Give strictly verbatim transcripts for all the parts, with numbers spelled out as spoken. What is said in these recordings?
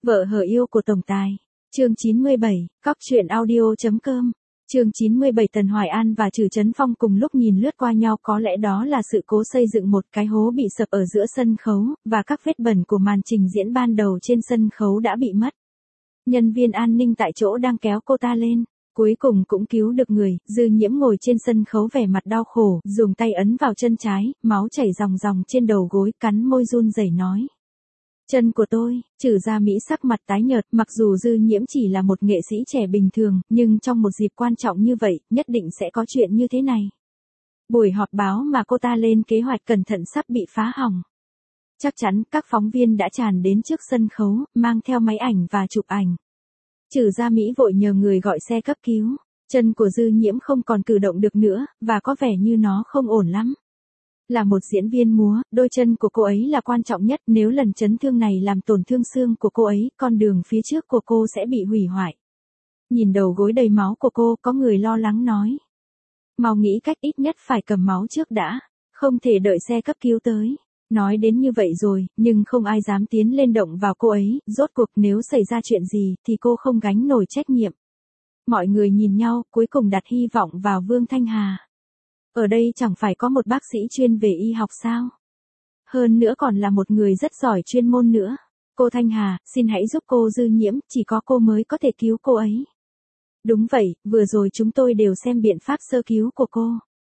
Vợ hờ yêu của tổng tài. Chương chín mươi bảy, cóc truyện audio.com. Chương chín mươi bảy Tần Hoài An và Trử Chấn Phong cùng lúc nhìn lướt qua nhau, có lẽ đó là sự cố xây dựng một cái hố bị sập ở giữa sân khấu, và các vết bẩn của màn trình diễn ban đầu trên sân khấu đã bị mất. Nhân viên an ninh tại chỗ đang kéo cô ta lên. Cuối cùng cũng cứu được người. Dư Nhiễm ngồi trên sân khấu vẻ mặt đau khổ, dùng tay ấn vào chân trái, máu chảy ròng ròng trên đầu gối, cắn môi run rẩy nói. Chân của tôi. Trử Gia Mỹ sắc mặt tái nhợt, mặc dù Dư Nhiễm chỉ là một nghệ sĩ trẻ bình thường, nhưng trong một dịp quan trọng như vậy, nhất định sẽ có chuyện như thế này. Buổi họp báo mà cô ta lên kế hoạch cẩn thận sắp bị phá hỏng. Chắc chắn các phóng viên đã tràn đến trước sân khấu, mang theo máy ảnh và chụp ảnh. Trử Gia Mỹ vội nhờ người gọi xe cấp cứu. Chân của Dư Nhiễm không còn cử động được nữa, và có vẻ như nó không ổn lắm. Là một diễn viên múa, đôi chân của cô ấy là quan trọng nhất, nếu lần chấn thương này làm tổn thương xương của cô ấy, con đường phía trước của cô sẽ bị hủy hoại. Nhìn đầu gối đầy máu của cô, có người lo lắng nói. Mau nghĩ cách, ít nhất phải cầm máu trước đã, không thể đợi xe cấp cứu tới. Nói đến như vậy rồi, nhưng không ai dám tiến lên động vào cô ấy, rốt cuộc nếu xảy ra chuyện gì, thì cô không gánh nổi trách nhiệm. Mọi người nhìn nhau, cuối cùng đặt hy vọng vào Vương Thanh Hà. Ở đây chẳng phải có một bác sĩ chuyên về y học sao? Hơn nữa còn là một người rất giỏi chuyên môn nữa. Cô Thanh Hà, xin hãy giúp cô Dư Nhiễm, chỉ có cô mới có thể cứu cô ấy. Đúng vậy, vừa rồi chúng tôi đều xem biện pháp sơ cứu của cô.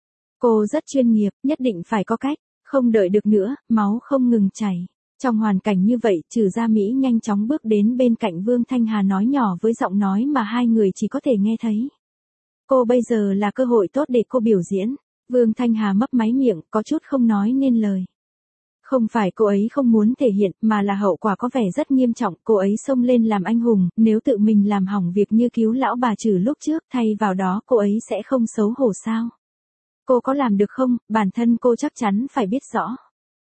Cô rất chuyên nghiệp, nhất định phải có cách. Không đợi được nữa, máu không ngừng chảy. Trong hoàn cảnh như vậy, Trử Gia Mỹ nhanh chóng bước đến bên cạnh Vương Thanh Hà, nói nhỏ với giọng nói mà hai người chỉ có thể nghe thấy. Cô bây giờ là cơ hội tốt để cô biểu diễn. Vương Thanh Hà mấp máy miệng, có chút không nói nên lời. Không phải cô ấy không muốn thể hiện, mà là hậu quả có vẻ rất nghiêm trọng. Cô ấy xông lên làm anh hùng, nếu tự mình làm hỏng việc như cứu lão bà Trử lúc trước, thay vào đó cô ấy sẽ không xấu hổ sao? Cô có làm được không, bản thân cô chắc chắn phải biết rõ.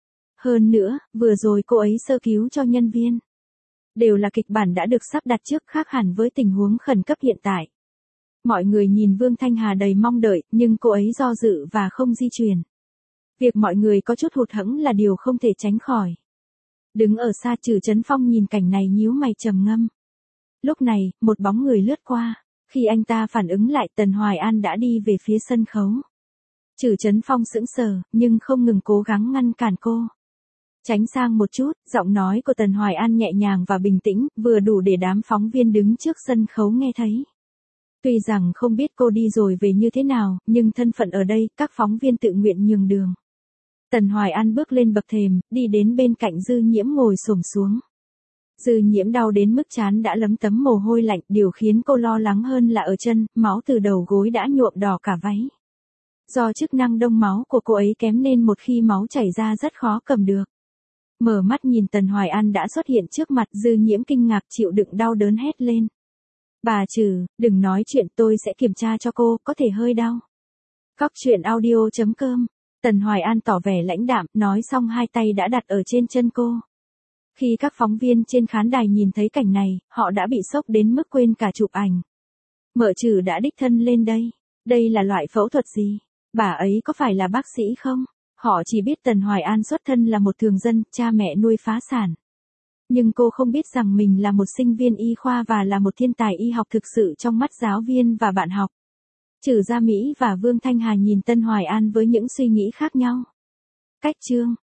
Hơn nữa, vừa rồi cô ấy sơ cứu cho nhân viên. Đều là kịch bản đã được sắp đặt trước, khác hẳn với tình huống khẩn cấp hiện tại. Mọi người nhìn Vương Thanh Hà đầy mong đợi, nhưng cô ấy do dự và không di chuyển. Việc mọi người có chút hụt hẫng là điều không thể tránh khỏi. Đứng ở xa, Trử Chấn Phong nhìn cảnh này nhíu mày trầm ngâm. Lúc này, một bóng người lướt qua. Khi anh ta phản ứng lại, Tần Hoài An đã đi về phía sân khấu. Trử Chấn Phong sững sờ, nhưng không ngừng cố gắng ngăn cản cô. Tránh sang một chút, giọng nói của Tần Hoài An nhẹ nhàng và bình tĩnh, vừa đủ để đám phóng viên đứng trước sân khấu nghe thấy. Tuy rằng không biết cô đi rồi về như thế nào, nhưng thân phận ở đây, các phóng viên tự nguyện nhường đường. Tần Hoài An bước lên bậc thềm, đi đến bên cạnh Dư Nhiễm ngồi xổm xuống. Dư Nhiễm đau đến mức trán đã lấm tấm mồ hôi lạnh, điều khiến cô lo lắng hơn là ở chân, máu từ đầu gối đã nhuộm đỏ cả váy. Do chức năng đông máu của cô ấy kém nên một khi máu chảy ra rất khó cầm được. Mở mắt nhìn Tần Hoài An đã xuất hiện trước mặt, Dư Nhiễm kinh ngạc chịu đựng đau đớn hét lên. Bà Trử, đừng nói chuyện, tôi sẽ kiểm tra cho cô, có thể hơi đau. Cóc truyện audio.com. Tần Hoài An tỏ vẻ lãnh đạm, nói xong hai tay đã đặt ở trên chân cô. Khi các phóng viên trên khán đài nhìn thấy cảnh này, họ đã bị sốc đến mức quên cả chụp ảnh. Mợ Trử đã đích thân lên đây. Đây là loại phẫu thuật gì? Bà ấy có phải là bác sĩ không? Họ chỉ biết Tần Hoài An xuất thân là một thường dân, cha mẹ nuôi phá sản. Nhưng cô không biết rằng mình là một sinh viên y khoa và là một thiên tài y học thực sự trong mắt giáo viên và bạn học. Trử Gia Mỹ và Vương Thanh Hà nhìn Tần Hoài An với những suy nghĩ khác nhau. Cách chương